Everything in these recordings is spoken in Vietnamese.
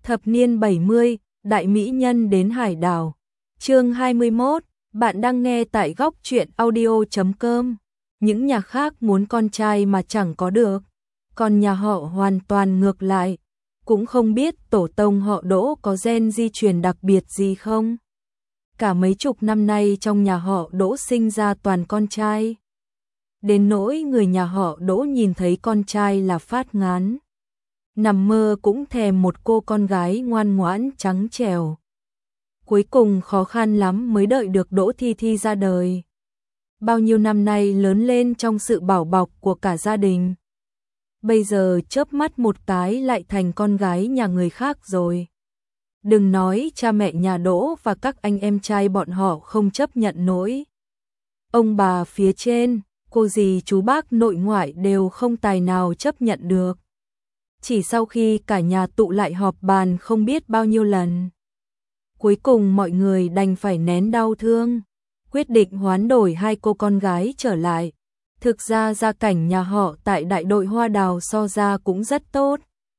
Thập niên 70, đại mỹ nhân đến hải đảo. Chương 21, bạn đang nghe tại góc truyện audio.com. Những nhà khác muốn con trai mà chẳng có được, còn nhà họ hoàn toàn ngược lại. Cũng không biết tổ tông họ Đỗ có gen di truyền đặc biệt gì không. Cả mấy chục năm nay trong nhà họ Đỗ sinh ra toàn con trai. Đến nỗi người nhà họ Đỗ nhìn thấy con trai là phát ngán. Nằm mơ cũng thèm một cô con gái ngoan ngoãn trắng trẻo. Cuối cùng khó khăn lắm mới đợi được Đỗ Thi Thi ra đời. Bao nhiêu năm nay lớn lên trong sự bảo bọc của cả gia đình. Bây giờ chớp mắt một cái lại thành con gái nhà người khác rồi. Đừng nói cha mẹ nhà Đỗ và các anh em trai bọn họ không chấp nhận nổi. Ông bà phía trên, cô dì chú bác nội ngoại đều không tài nào chấp nhận được. Chỉ sau khi cả nhà tụ lại họp bàn không biết bao nhiêu lần. Cuối cùng mọi người đành phải nén đau thương, quyết định hoán đổi hai cô con gái trở lại. Thực ra gia cảnh nhà họ tại đại đội Hoa Đào so ra cũng rất tốt.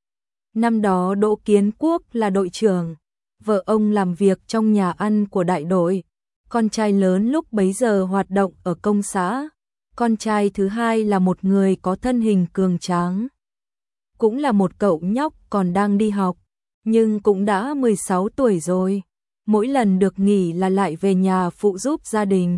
Năm đó Đỗ Kiến Quốc là đội trưởng, vợ ông làm việc trong nhà ăn của đại đội. Con trai lớn lúc bấy giờ hoạt động ở công xã. Con trai thứ hai là một người có thân hình cường tráng. Cũng là một cậu nhóc còn đang đi học, nhưng cũng đã 16 tuổi rồi. Mỗi lần được nghỉ là lại về nhà phụ giúp gia đình.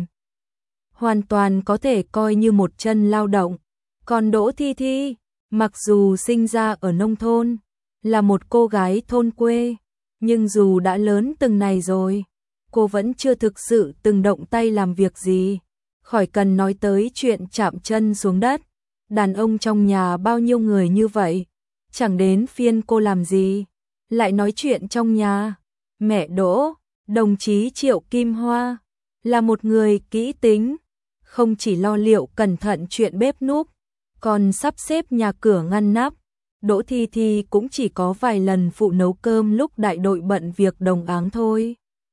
Hoàn toàn có thể coi như một chân lao động. Còn Đỗ Thi Thi, mặc dù sinh ra ở nông thôn, là một cô gái thôn quê, nhưng dù đã lớn từng này rồi, cô vẫn chưa thực sự từng động tay làm việc gì. Khỏi cần nói tới chuyện chạm chân xuống đất. Đàn ông trong nhà bao nhiêu người như vậy, chẳng đến phiên cô làm gì. Lại nói chuyện trong nhà, mẹ Đỗ, đồng chí Triệu Kim Hoa, là một người kỹ tính, không chỉ lo liệu cẩn thận chuyện bếp núc, còn sắp xếp nhà cửa ngăn nắp. Đỗ Thi Thi cũng chỉ có vài lần phụ nấu cơm lúc đại đội bận việc đồng áng thôi.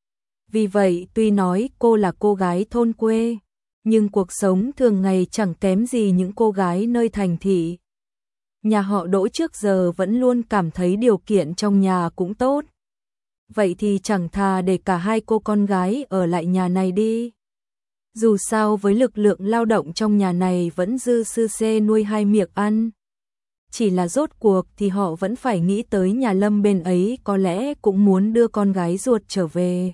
Vì vậy tuy nói cô là cô gái thôn quê, nhưng cuộc sống thường ngày chẳng kém gì những cô gái nơi thành thị. Nhà họ Đỗ trước giờ vẫn luôn cảm thấy điều kiện trong nhà cũng tốt. Vậy thì chẳng thà để cả hai cô con gái ở lại nhà này đi. Dù sao với lực lượng lao động trong nhà này vẫn dư sư xê nuôi hai miệng ăn. Chỉ là rốt cuộc thì họ vẫn phải nghĩ tới nhà Lâm bên ấy có lẽ cũng muốn đưa con gái ruột trở về.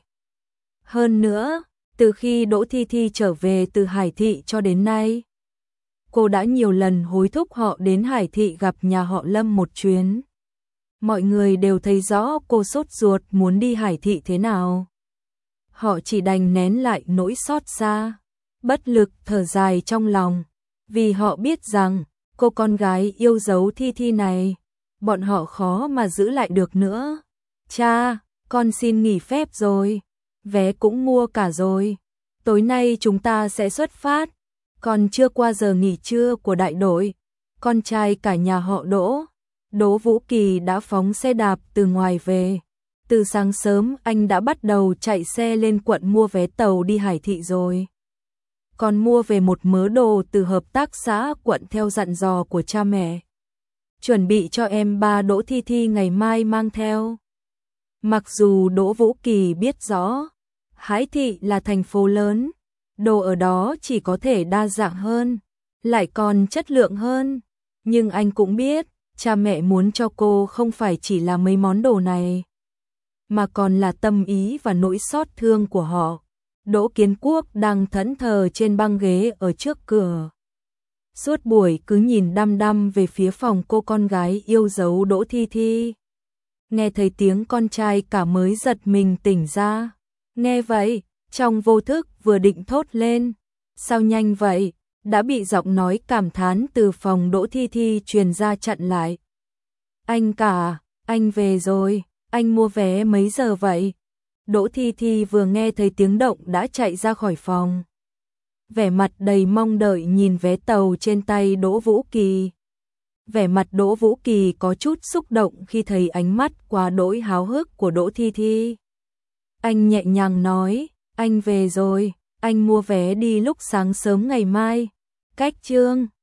Hơn nữa, từ khi Đỗ Thi Thi trở về từ Hải Thị cho đến nay, cô đã nhiều lần hối thúc họ đến Hải Thị gặp nhà họ Lâm một chuyến. Mọi người đều thấy rõ cô sốt ruột muốn đi Hải Thị thế nào. Họ chỉ đành nén lại nỗi xót xa, bất lực thở dài trong lòng, vì họ biết rằng cô con gái yêu dấu Thi Thi này, bọn họ khó mà giữ lại được nữa. Cha, con xin nghỉ phép rồi, vé cũng mua cả rồi, tối nay chúng ta sẽ xuất phát. Còn chưa qua giờ nghỉ trưa của đại đội, con trai cả nhà họ Đỗ, Đỗ Vũ Kỳ đã phóng xe đạp từ ngoài về. Từ sáng sớm anh đã bắt đầu chạy xe lên quận mua vé tàu đi Hải Thị rồi. Còn mua về một mớ đồ từ hợp tác xã quận theo dặn dò của cha mẹ. Chuẩn bị cho em ba Đỗ Thi Thi ngày mai mang theo. Mặc dù Đỗ Vũ Kỳ biết rõ, Hải Thị là thành phố lớn, đồ ở đó chỉ có thể đa dạng hơn, lại còn chất lượng hơn. Nhưng anh cũng biết, cha mẹ muốn cho cô không phải chỉ là mấy món đồ này, mà còn là tâm ý và nỗi xót thương của họ. Đỗ Kiến Quốc đang thẫn thờ trên băng ghế ở trước cửa. Suốt buổi cứ nhìn đăm đăm về phía phòng cô con gái yêu dấu Đỗ Thi Thi. Nghe thấy tiếng con trai cả mới giật mình tỉnh ra. Nghe vậy, trong vô thức vừa định thốt lên. Sao nhanh vậy? Đã bị giọng nói cảm thán từ phòng Đỗ Thi Thi truyền ra chặn lại. Anh cả, anh về rồi, anh mua vé mấy giờ vậy? Đỗ Thi Thi vừa nghe thấy tiếng động đã chạy ra khỏi phòng. Vẻ mặt đầy mong đợi nhìn vé tàu trên tay Đỗ Vũ Kỳ. Vẻ mặt Đỗ Vũ Kỳ có chút xúc động khi thấy ánh mắt quá đỗi háo hức của Đỗ Thi Thi. Anh nhẹ nhàng nói, anh về rồi, anh mua vé đi lúc sáng sớm ngày mai. Cách chương